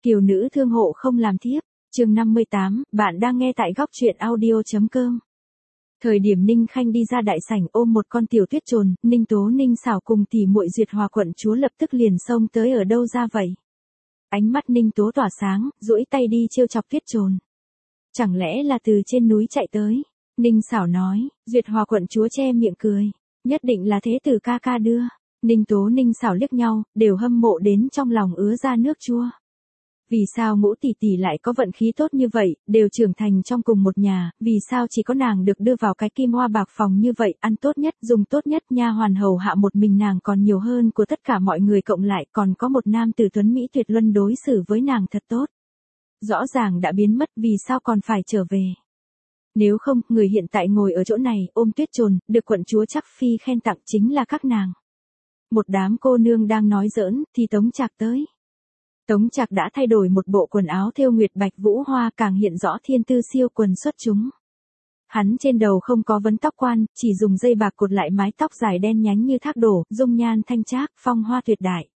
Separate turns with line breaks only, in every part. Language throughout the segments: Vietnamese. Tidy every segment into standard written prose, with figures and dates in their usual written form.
Kiều nữ thương hộ không làm thiếp. Chương 58, bạn đang nghe tại góc truyện audio.com. Thời điểm Ninh Khanh đi ra đại sảnh ôm một con tiểu tuyết trồn, Ninh Tố Ninh xảo cùng tỷ muội Duyệt Hòa quận chúa lập tức liền xông tới ở đâu ra vậy. Ánh mắt Ninh Tố tỏa sáng, duỗi tay đi trêu chọc tuyết trồn. Chẳng lẽ là từ trên núi chạy tới? Ninh xảo nói, Duyệt Hòa quận chúa che miệng cười. Nhất định là thế tử ca ca đưa. Ninh Tố Ninh xảo liếc nhau, đều hâm mộ đến trong lòng ứa ra nước chua. Vì sao Ngũ tỷ tỷ lại có vận khí tốt như vậy, đều trưởng thành trong cùng một nhà, vì sao chỉ có nàng được đưa vào cái kim hoa bạc phòng như vậy, ăn tốt nhất, dùng tốt nhất, nha hoàn hầu hạ một mình nàng còn nhiều hơn của tất cả mọi người cộng lại, còn có một nam tử tuấn Mỹ tuyệt luân đối xử với nàng thật tốt. Rõ ràng đã biến mất, vì sao còn phải trở về? Nếu không, người hiện tại ngồi ở chỗ này, ôm tuyết trồn, được quận chúa Trác Phi khen tặng chính là các nàng. Một đám cô nương đang nói giỡn, thì Tống Trạc tới. Tống Trạc đã thay đổi một bộ quần áo thêu nguyệt bạch vũ hoa, càng hiện rõ thiên tư siêu quần xuất chúng. Hắn trên đầu không có vấn tóc quan, chỉ dùng dây bạc cột lại mái tóc dài đen nhánh như thác đổ, dung nhan thanh trác, phong hoa tuyệt đại.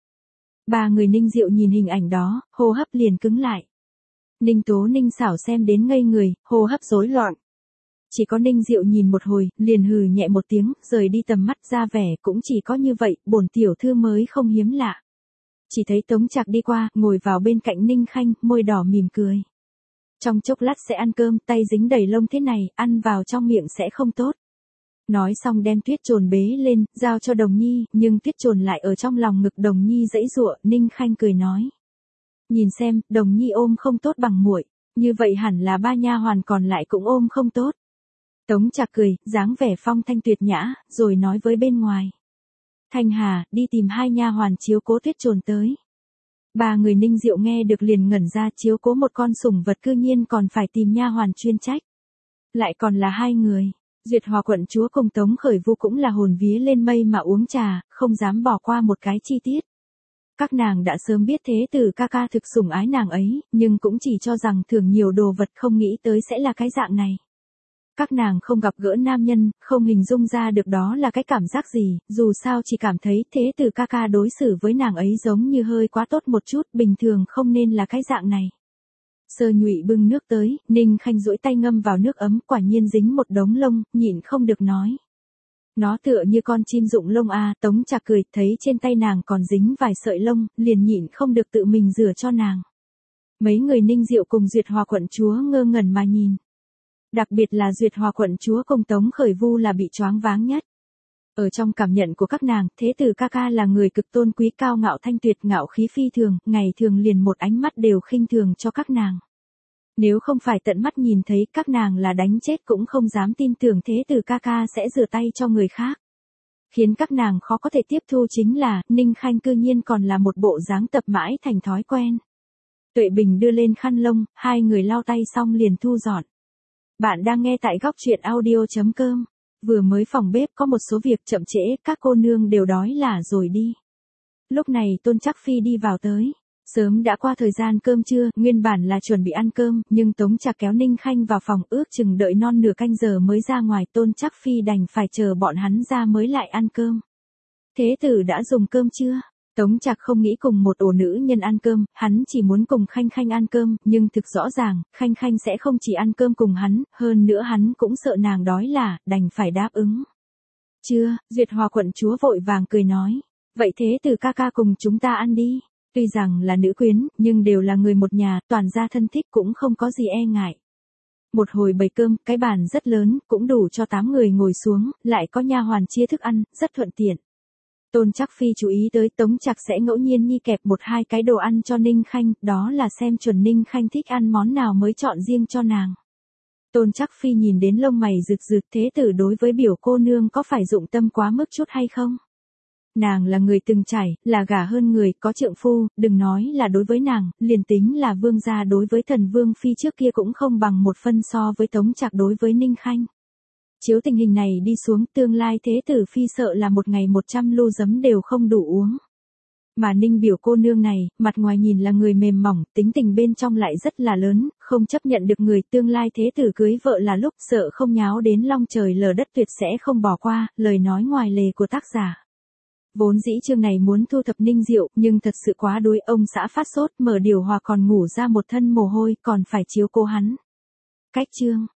Ba người Ninh Diệu nhìn hình ảnh đó, hô hấp liền cứng lại. Ninh Tố Ninh xảo xem đến ngây người, hô hấp rối loạn. Chỉ có Ninh Diệu nhìn một hồi, liền hừ nhẹ một tiếng, rời đi tầm mắt, ra vẻ cũng chỉ có như vậy, bổn tiểu thư mới không hiếm lạ. Chỉ thấy Tống Trạc đi qua, ngồi vào bên cạnh Ninh Khanh, môi đỏ mỉm cười. Trong chốc lát sẽ ăn cơm, tay dính đầy lông thế này, ăn vào trong miệng sẽ không tốt. Nói xong đem tuyết trồn bế lên, giao cho Đồng Nhi, nhưng tuyết trồn lại ở trong lòng ngực Đồng Nhi giãy giụa, Ninh Khanh cười nói. Nhìn xem, Đồng Nhi ôm không tốt bằng muội, như vậy hẳn là ba nha hoàn còn lại cũng ôm không tốt. Tống Trạc cười, dáng vẻ phong thanh tuyệt nhã, rồi nói với bên ngoài. Thanh Hà, đi tìm hai nha hoàn chiếu cố tuyết trồn tới. Ba người Ninh Diệu nghe được liền ngẩn ra, chiếu cố một con sủng vật cư nhiên còn phải tìm nha hoàn chuyên trách. Lại còn là hai người. Duyệt Hòa quận chúa cùng Tống Khởi Vu cũng là hồn vía lên mây mà uống trà, không dám bỏ qua một cái chi tiết. Các nàng đã sớm biết thế tử ca ca thực sủng ái nàng ấy, nhưng cũng chỉ cho rằng thưởng nhiều đồ vật, không nghĩ tới sẽ là cái dạng này. Các nàng không gặp gỡ nam nhân, không hình dung ra được đó là cái cảm giác gì, dù sao chỉ cảm thấy thế tử ca ca đối xử với nàng ấy giống như hơi quá tốt một chút, bình thường không nên là cái dạng này. Sơ Nhụy bưng nước tới, Ninh Khanh duỗi tay ngâm vào nước ấm, quả nhiên dính một đống lông, nhịn không được nói. Nó tựa như con chim rụng lông à, Tống Trạc cười, thấy trên tay nàng còn dính vài sợi lông, liền nhịn không được tự mình rửa cho nàng. Mấy người Ninh Diệu cùng Duyệt Hòa quận chúa ngơ ngẩn mà nhìn. Đặc biệt là Duyệt Hòa quận chúa cùng Tống Khởi Vu là bị choáng váng nhất. Ở trong cảm nhận của các nàng, thế tử ca ca là người cực tôn quý cao ngạo thanh tuyệt, ngạo khí phi thường, ngày thường liền một ánh mắt đều khinh thường cho các nàng. Nếu không phải tận mắt nhìn thấy, các nàng là đánh chết cũng không dám tin tưởng thế tử ca ca sẽ rửa tay cho người khác. Khiến các nàng khó có thể tiếp thu chính là, Ninh Khanh cư nhiên còn là một bộ dáng tập mãi thành thói quen. Tuệ Bình đưa lên khăn lông, hai người lau tay xong liền thu dọn. Bạn đang nghe tại góc truyện audio.com. Vừa mới phòng bếp có một số việc chậm trễ, các cô nương đều đói là rồi đi. Lúc này Tôn Trác Phi đi vào tới. Sớm đã qua thời gian cơm trưa, nguyên bản là chuẩn bị ăn cơm, nhưng Tống Trạc kéo Ninh Khanh vào phòng, ước chừng đợi non nửa canh giờ mới ra ngoài, Tôn Trác Phi đành phải chờ bọn hắn ra mới lại ăn cơm. Thế tử đã dùng cơm chưa? Tống Trạc không nghĩ cùng một ổ nữ nhân ăn cơm, hắn chỉ muốn cùng Khanh Khanh ăn cơm, nhưng thực rõ ràng, Khanh Khanh sẽ không chỉ ăn cơm cùng hắn, hơn nữa hắn cũng sợ nàng đói là, đành phải đáp ứng. Chưa, Duyệt Hòa quận chúa vội vàng cười nói, vậy thế tử ca ca cùng chúng ta ăn đi. Tuy rằng là nữ quyến, nhưng đều là người một nhà, toàn gia thân thích cũng không có gì e ngại. Một hồi bày cơm, cái bàn rất lớn, cũng đủ cho 8 người ngồi xuống, lại có nha hoàn chia thức ăn, rất thuận tiện. Tôn Trác Phi chú ý tới Tống Trạc sẽ ngẫu nhiên nhi kẹp 1-2 cái đồ ăn cho Ninh Khanh, đó là xem chuẩn Ninh Khanh thích ăn món nào mới chọn riêng cho nàng. Tôn Trác Phi nhìn đến lông mày rực rực, thế tử đối với biểu cô nương có phải dụng tâm quá mức chút hay không? Nàng là người từng trải, là gả hơn người, có trượng phu, đừng nói là đối với nàng, liền tính là vương gia đối với thần vương phi trước kia cũng không bằng một phân so với Tống Trạc đối với Ninh Khanh. Chiếu tình hình này đi xuống, tương lai thế tử phi sợ là một ngày 100 lu giấm đều không đủ uống. Mà Ninh biểu cô nương này, mặt ngoài nhìn là người mềm mỏng, tính tình bên trong lại rất là lớn, không chấp nhận được người tương lai thế tử cưới vợ là lúc sợ không nháo đến long trời lở đất tuyệt sẽ không bỏ qua, lời nói ngoài lề của tác giả. Vốn dĩ Trương này muốn thu thập Ninh Diệu, nhưng thật sự quá đuối, ông xã phát sốt, mở điều hòa còn ngủ ra một thân mồ hôi, còn phải chiếu cố hắn. Cách Trương